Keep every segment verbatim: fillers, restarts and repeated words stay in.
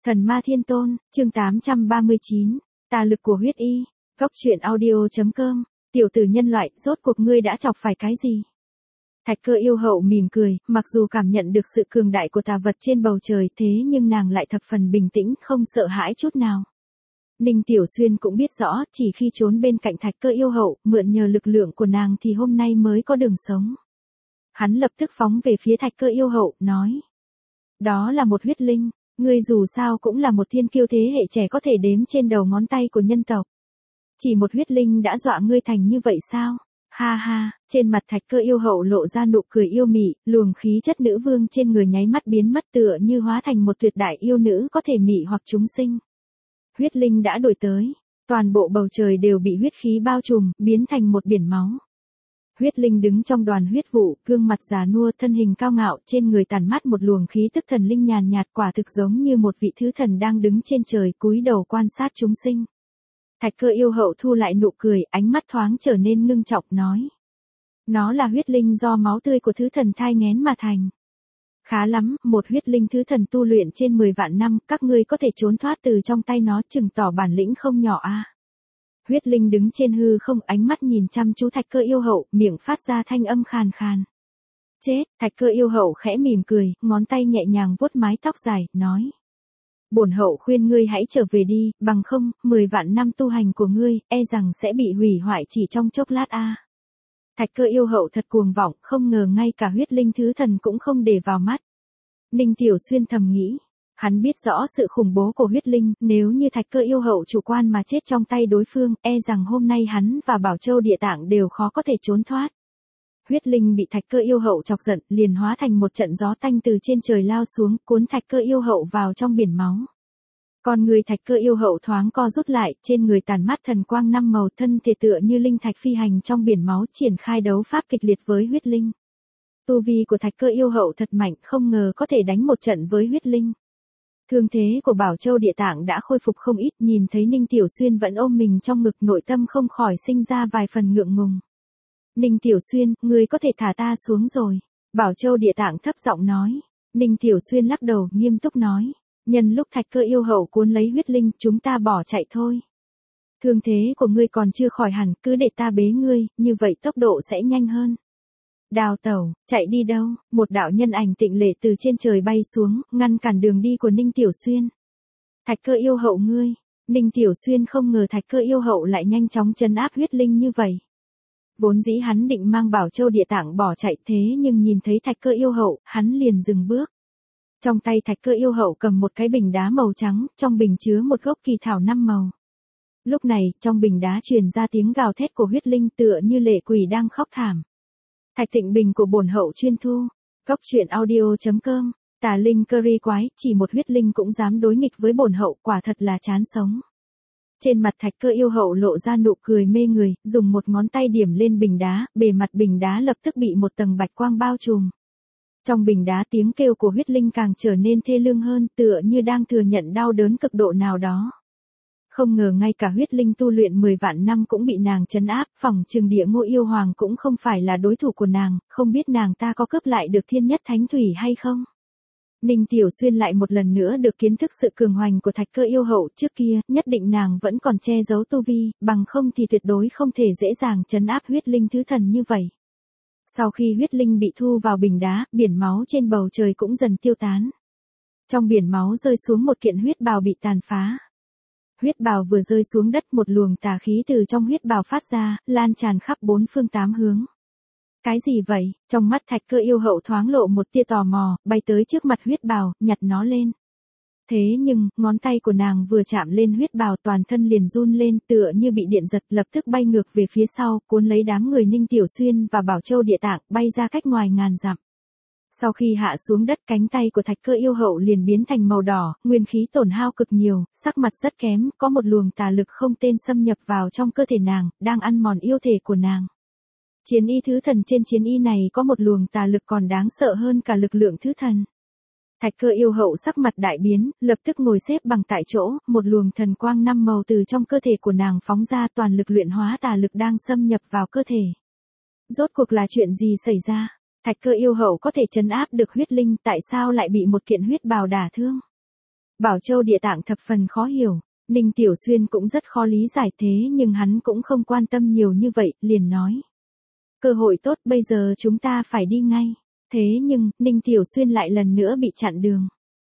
Thần ma thiên tôn, chương tám trăm ba mươi chín, tà lực của huyết y, góc truyện audio.com, tiểu tử nhân loại, rốt cuộc ngươi đã chọc phải cái gì? Thạch Cơ yêu hậu mỉm cười, mặc dù cảm nhận được sự cường đại của tà vật trên bầu trời thế nhưng nàng lại thập phần bình tĩnh, không sợ hãi chút nào. Ninh Tiểu Xuyên cũng biết rõ, chỉ khi trốn bên cạnh Thạch Cơ yêu hậu, mượn nhờ lực lượng của nàng thì hôm nay mới có đường sống. Hắn lập tức phóng về phía Thạch Cơ yêu hậu, nói. Đó là một huyết linh, ngươi dù sao cũng là một thiên kiêu thế hệ trẻ có thể đếm trên đầu ngón tay của nhân tộc. Chỉ một huyết linh đã dọa ngươi thành như vậy sao? Ha ha, trên mặt Thạch Cơ yêu hậu lộ ra nụ cười yêu mị, luồng khí chất nữ vương trên người nháy mắt biến mất tựa như hóa thành một tuyệt đại yêu nữ có thể mị hoặc chúng sinh. Huyết linh đã đổi tới, toàn bộ bầu trời đều bị huyết khí bao trùm, biến thành một biển máu. Huyết linh đứng trong đoàn huyết vụ, gương mặt già nua, thân hình cao ngạo, trên người tản mát một luồng khí tức thần linh nhàn nhạt, quả thực giống như một vị thứ thần đang đứng trên trời cúi đầu quan sát chúng sinh. Thạch Cơ yêu hậu thu lại nụ cười, ánh mắt thoáng trở nên ngưng trọng, nói. Nó là huyết linh do máu tươi của thứ thần thai nghén mà thành. Khá lắm, một huyết linh thứ thần tu luyện trên mười vạn năm, các ngươi có thể trốn thoát từ trong tay nó, chừng tỏ bản lĩnh không nhỏ a. À. Huyết linh đứng trên hư không, ánh mắt nhìn chăm chú Thạch Cơ yêu hậu, miệng phát ra thanh âm khàn khàn. Chết, Thạch Cơ yêu hậu khẽ mỉm cười, ngón tay nhẹ nhàng vuốt mái tóc dài, nói. Bổn hậu khuyên ngươi hãy trở về đi, bằng không, mười vạn năm tu hành của ngươi, e rằng sẽ bị hủy hoại chỉ trong chốc lát a. À. Thạch Cơ yêu hậu thật cuồng vọng, không ngờ ngay cả huyết linh thứ thần cũng không để vào mắt. Ninh Tiểu Xuyên thầm nghĩ. Hắn biết rõ sự khủng bố của huyết linh, nếu như Thạch Cơ yêu hậu chủ quan mà chết trong tay đối phương, e rằng hôm nay hắn và Bảo Châu Địa Tạng đều khó có thể trốn thoát. Huyết linh bị Thạch Cơ yêu hậu chọc giận, liền hóa thành một trận gió tanh từ trên trời lao xuống, cuốn Thạch Cơ yêu hậu vào trong biển máu. Còn người Thạch Cơ yêu hậu thoáng co rút lại, trên người tản mát thần quang năm màu, thân thể tựa như linh thạch phi hành trong biển máu, triển khai đấu pháp kịch liệt với huyết linh. Tu vi của Thạch Cơ yêu hậu thật mạnh, không ngờ có thể đánh một trận với huyết linh. Thương thế của Bảo Châu Địa Tạng đã khôi phục không ít, nhìn thấy Ninh Tiểu Xuyên vẫn ôm mình trong ngực, nội tâm không khỏi sinh ra vài phần ngượng ngùng. Ninh Tiểu Xuyên, ngươi có thể thả ta xuống rồi. Bảo Châu Địa Tạng thấp giọng nói. Ninh Tiểu Xuyên lắc đầu, nghiêm túc nói. Nhân lúc Thạch Cơ yêu hậu cuốn lấy huyết linh, chúng ta bỏ chạy thôi. Thương thế của ngươi còn chưa khỏi hẳn, cứ để ta bế ngươi, như vậy tốc độ sẽ nhanh hơn. Đào tẩu, chạy đi đâu? Một đạo nhân ảnh tịnh lệ từ trên trời bay xuống, ngăn cản đường đi của Ninh Tiểu Xuyên. Thạch Cơ yêu hậu ngươi. Ninh Tiểu Xuyên không ngờ Thạch Cơ yêu hậu lại nhanh chóng trấn áp huyết linh như vậy. Vốn dĩ hắn định mang Bảo Châu Địa Tạng bỏ chạy, thế nhưng nhìn thấy Thạch Cơ yêu hậu, hắn liền dừng bước. Trong tay Thạch Cơ yêu hậu cầm một cái bình đá màu trắng, trong bình chứa một gốc kỳ thảo năm màu. Lúc này, trong bình đá truyền ra tiếng gào thét của huyết linh tựa như lệ quỷ đang khóc thảm. Thạch Tịnh Bình của bổn hậu chuyên thu. Góc truyện audio.com, tà linh curry quái, chỉ một huyết linh cũng dám đối nghịch với bổn hậu, quả thật là chán sống. Trên mặt Thạch Cơ yêu hậu lộ ra nụ cười mê người, dùng một ngón tay điểm lên bình đá, bề mặt bình đá lập tức bị một tầng bạch quang bao trùm. Trong bình đá tiếng kêu của huyết linh càng trở nên thê lương hơn, tựa như đang thừa nhận đau đớn cực độ nào đó. Không ngờ ngay cả huyết linh tu luyện mười vạn năm cũng bị nàng trấn áp, phỏng chừng Địa Ngô yêu hoàng cũng không phải là đối thủ của nàng, không biết nàng ta có cướp lại được thiên nhất thánh thủy hay không. Ninh Tiểu Xuyên lại một lần nữa được kiến thức sự cường hoành của Thạch Cơ yêu hậu, trước kia, nhất định nàng vẫn còn che giấu tu vi, bằng không thì tuyệt đối không thể dễ dàng trấn áp huyết linh thứ thần như vậy. Sau khi huyết linh bị thu vào bình đá, biển máu trên bầu trời cũng dần tiêu tán. Trong biển máu rơi xuống một kiện huyết bào bị tàn phá. Huyết bào vừa rơi xuống đất, một luồng tà khí từ trong huyết bào phát ra, lan tràn khắp bốn phương tám hướng. Cái gì vậy? Trong mắt Thạch Cơ yêu hậu thoáng lộ một tia tò mò, bay tới trước mặt huyết bào, nhặt nó lên. Thế nhưng, ngón tay của nàng vừa chạm lên huyết bào, toàn thân liền run lên, tựa như bị điện giật, lập tức bay ngược về phía sau, cuốn lấy đám người Ninh Tiểu Xuyên và Bảo Châu Địa Tạng, bay ra cách ngoài ngàn dặm. Sau khi hạ xuống đất, cánh tay của Thạch Cơ yêu hậu liền biến thành màu đỏ, nguyên khí tổn hao cực nhiều, sắc mặt rất kém, có một luồng tà lực không tên xâm nhập vào trong cơ thể nàng, đang ăn mòn yêu thể của nàng. Chiến y thứ thần, trên chiến y này có một luồng tà lực còn đáng sợ hơn cả lực lượng thứ thần. Thạch Cơ yêu hậu sắc mặt đại biến, lập tức ngồi xếp bằng tại chỗ, một luồng thần quang năm màu từ trong cơ thể của nàng phóng ra, toàn lực luyện hóa tà lực đang xâm nhập vào cơ thể. Rốt cuộc là chuyện gì xảy ra? Thạch Cơ yêu hậu có thể trấn áp được huyết linh, tại sao lại bị một kiện huyết bào đả thương? Bảo Châu Địa Tạng thập phần khó hiểu, Ninh Tiểu Xuyên cũng rất khó lý giải thế nhưng hắn cũng không quan tâm nhiều như vậy, liền nói. Cơ hội tốt bây giờ chúng ta phải đi ngay. Thế nhưng, Ninh Tiểu Xuyên lại lần nữa bị chặn đường.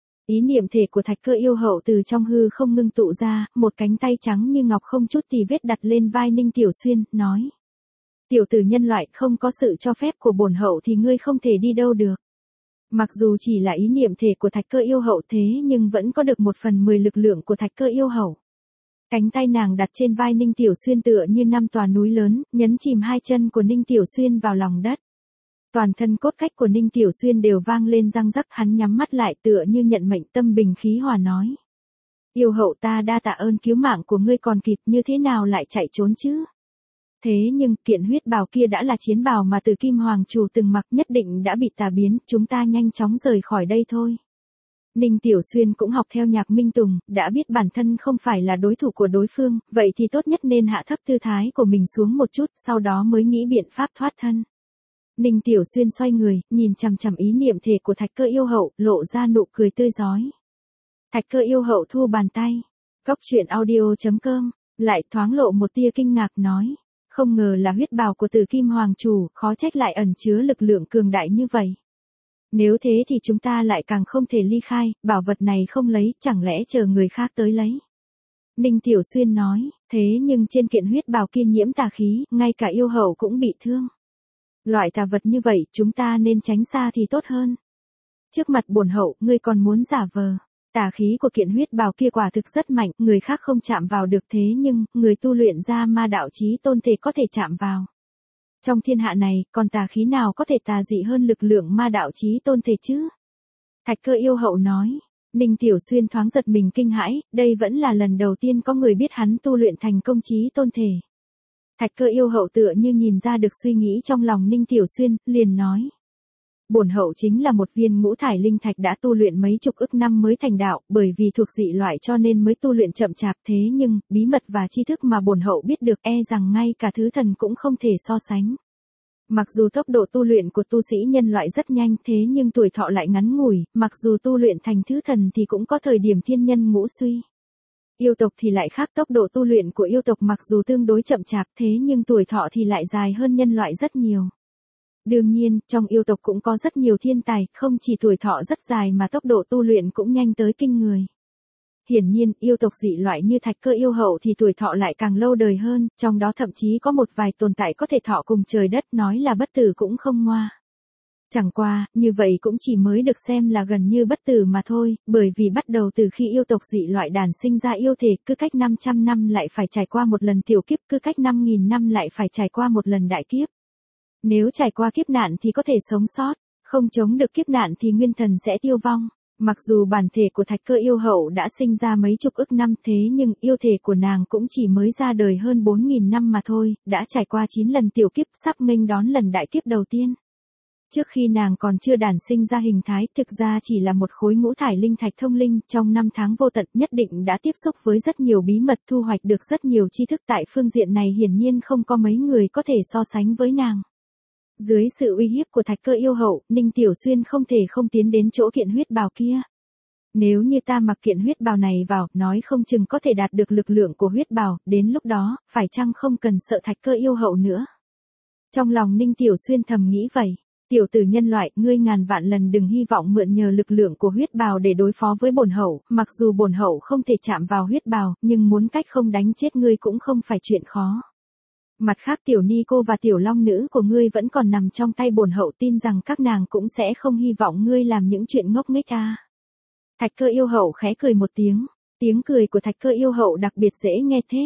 Ý niệm thể của Thạch Cơ yêu hậu từ trong hư không ngưng tụ ra, một cánh tay trắng như ngọc không chút tì vết đặt lên vai Ninh Tiểu Xuyên, nói. Tiểu tử nhân loại, không có sự cho phép của bổn hậu thì ngươi không thể đi đâu được. Mặc dù chỉ là ý niệm thể của Thạch Cơ yêu hậu thế nhưng vẫn có được một phần mười lực lượng của Thạch Cơ yêu hậu. Cánh tay nàng đặt trên vai Ninh Tiểu Xuyên tựa như năm tòa núi lớn, nhấn chìm hai chân của Ninh Tiểu Xuyên vào lòng đất. Toàn thân cốt cách của Ninh Tiểu Xuyên đều vang lên răng rắc, hắn nhắm mắt lại tựa như nhận mệnh, tâm bình khí hòa nói. Yêu hậu, ta đa tạ ơn cứu mạng của ngươi, còn kịp như thế nào lại chạy trốn chứ? Thế nhưng, kiện huyết bào kia đã là chiến bào mà Từ Kim Hoàng chủ từng mặc, nhất định đã bị tà biến, chúng ta nhanh chóng rời khỏi đây thôi. Ninh Tiểu Xuyên cũng học theo Nhạc Minh Tùng, đã biết bản thân không phải là đối thủ của đối phương, vậy thì tốt nhất nên hạ thấp tư thái của mình xuống một chút, sau đó mới nghĩ biện pháp thoát thân. Ninh Tiểu Xuyên xoay người, nhìn chằm chằm ý niệm thể của Thạch Cơ yêu hậu, lộ ra nụ cười tươi rói. Thạch Cơ yêu hậu thu bàn tay. Cốc truyện audio chấm com, lại thoáng lộ một tia kinh ngạc nói. Không ngờ là huyết bào của Từ Kim Hoàng chủ, khó trách lại ẩn chứa lực lượng cường đại như vậy. Nếu thế thì chúng ta lại càng không thể ly khai, bảo vật này không lấy, chẳng lẽ chờ người khác tới lấy. Ninh Tiểu Xuyên nói, thế nhưng trên kiện huyết bào kia nhiễm tà khí, ngay cả yêu hậu cũng bị thương. Loại tà vật như vậy, chúng ta nên tránh xa thì tốt hơn. Trước mặt bổn hậu, ngươi còn muốn giả vờ. Tà khí của kiện huyết bào kia quả thực rất mạnh, người khác không chạm vào được, thế nhưng, người tu luyện ra ma đạo chí tôn thể có thể chạm vào. Trong thiên hạ này, còn tà khí nào có thể tà dị hơn lực lượng ma đạo chí tôn thể chứ? Thạch Cơ yêu hậu nói. Ninh Tiểu Xuyên thoáng giật mình kinh hãi, đây vẫn là lần đầu tiên có người biết hắn tu luyện thành công chí tôn thể. Thạch Cơ yêu hậu tựa như nhìn ra được suy nghĩ trong lòng Ninh Tiểu Xuyên, liền nói. Bổn hậu chính là một viên ngũ thải linh thạch đã tu luyện mấy chục ức năm mới thành đạo, bởi vì thuộc dị loại cho nên mới tu luyện chậm chạp, thế nhưng, bí mật và tri thức mà bổn hậu biết được e rằng ngay cả thứ thần cũng không thể so sánh. Mặc dù tốc độ tu luyện của tu sĩ nhân loại rất nhanh thế nhưng tuổi thọ lại ngắn ngủi, mặc dù tu luyện thành thứ thần thì cũng có thời điểm thiên nhân ngũ suy. Yêu tộc thì lại khác, tốc độ tu luyện của yêu tộc mặc dù tương đối chậm chạp thế nhưng tuổi thọ thì lại dài hơn nhân loại rất nhiều. Đương nhiên, trong yêu tộc cũng có rất nhiều thiên tài, không chỉ tuổi thọ rất dài mà tốc độ tu luyện cũng nhanh tới kinh người. Hiển nhiên, yêu tộc dị loại như Thạch Cơ yêu hậu thì tuổi thọ lại càng lâu đời hơn, trong đó thậm chí có một vài tồn tại có thể thọ cùng trời đất, nói là bất tử cũng không ngoa. Chẳng qua, như vậy cũng chỉ mới được xem là gần như bất tử mà thôi, bởi vì bắt đầu từ khi yêu tộc dị loại đản sinh ra yêu thể, cứ cách năm trăm năm lại phải trải qua một lần tiểu kiếp, cứ cách năm nghìn năm lại phải trải qua một lần đại kiếp. Nếu trải qua kiếp nạn thì có thể sống sót, không chống được kiếp nạn thì nguyên thần sẽ tiêu vong. Mặc dù bản thể của Thạch Cơ yêu hậu đã sinh ra mấy chục ức năm thế nhưng yêu thể của nàng cũng chỉ mới ra đời hơn bốn nghìn năm mà thôi, đã trải qua chín lần tiểu kiếp, sắp nghênh đón lần đại kiếp đầu tiên. Trước khi nàng còn chưa đản sinh ra hình thái, thực ra chỉ là một khối ngũ thải linh thạch thông linh, trong năm tháng vô tận nhất định đã tiếp xúc với rất nhiều bí mật, thu hoạch được rất nhiều tri thức, tại phương diện này hiển nhiên không có mấy người có thể so sánh với nàng. Dưới sự uy hiếp của Thạch Cơ yêu hậu, Ninh Tiểu Xuyên không thể không tiến đến chỗ kiện huyết bào kia. Nếu như ta mặc kiện huyết bào này vào, nói không chừng có thể đạt được lực lượng của huyết bào, đến lúc đó, phải chăng không cần sợ Thạch Cơ yêu hậu nữa. Trong lòng Ninh Tiểu Xuyên thầm nghĩ vậy. Tiểu tử nhân loại, ngươi ngàn vạn lần đừng hy vọng mượn nhờ lực lượng của huyết bào để đối phó với bổn hậu, mặc dù bổn hậu không thể chạm vào huyết bào, nhưng muốn cách không đánh chết ngươi cũng không phải chuyện khó. Mặt khác tiểu ni cô và tiểu long nữ của ngươi vẫn còn nằm trong tay bổn hậu, tin rằng các nàng cũng sẽ không hy vọng ngươi làm những chuyện ngốc nghếch a. Thạch Cơ yêu hậu khẽ cười một tiếng, tiếng cười của Thạch Cơ yêu hậu đặc biệt dễ nghe thế.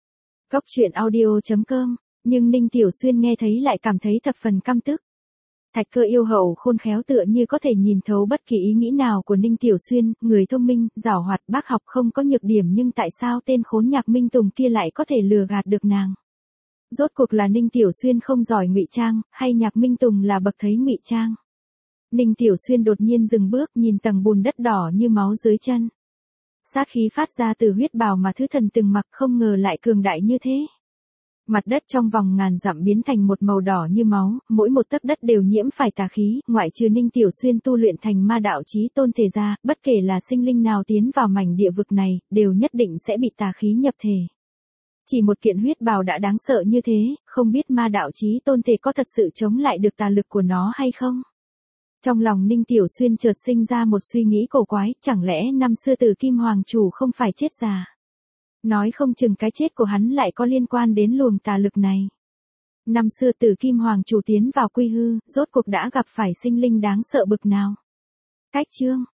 Cốc truyện audio chấm com, nhưng Ninh Tiểu Xuyên nghe thấy lại cảm thấy thập phần căm tức. Thạch Cơ yêu hậu khôn khéo tựa như có thể nhìn thấu bất kỳ ý nghĩ nào của Ninh Tiểu Xuyên, người thông minh, giảo hoạt, bác học không có nhược điểm, nhưng tại sao tên khốn Nhạc Minh Tùng kia lại có thể lừa gạt được nàng? Rốt cuộc là Ninh Tiểu Xuyên không giỏi ngụy trang, hay Nhạc Minh Tùng là bậc thấy ngụy trang? Ninh Tiểu Xuyên đột nhiên dừng bước, nhìn tầng bùn đất đỏ như máu dưới chân. Sát khí phát ra từ huyết bào mà thứ thần từng mặc, không ngờ lại cường đại như thế. Mặt đất trong vòng ngàn dặm biến thành một màu đỏ như máu, mỗi một tấc đất đều nhiễm phải tà khí, ngoại trừ Ninh Tiểu Xuyên tu luyện thành ma đạo chí tôn thể ra, bất kể là sinh linh nào tiến vào mảnh địa vực này, đều nhất định sẽ bị tà khí nhập thể. Chỉ một kiện huyết bào đã đáng sợ như thế, không biết ma đạo chí tôn thể có thật sự chống lại được tà lực của nó hay không? Trong lòng Ninh Tiểu Xuyên chợt sinh ra một suy nghĩ cổ quái, chẳng lẽ năm xưa Tử Kim Hoàng Chủ không phải chết già? Nói không chừng cái chết của hắn lại có liên quan đến luồng tà lực này. Năm xưa Tử Kim Hoàng Chủ tiến vào quy hư, rốt cuộc đã gặp phải sinh linh đáng sợ bực nào? Cách chương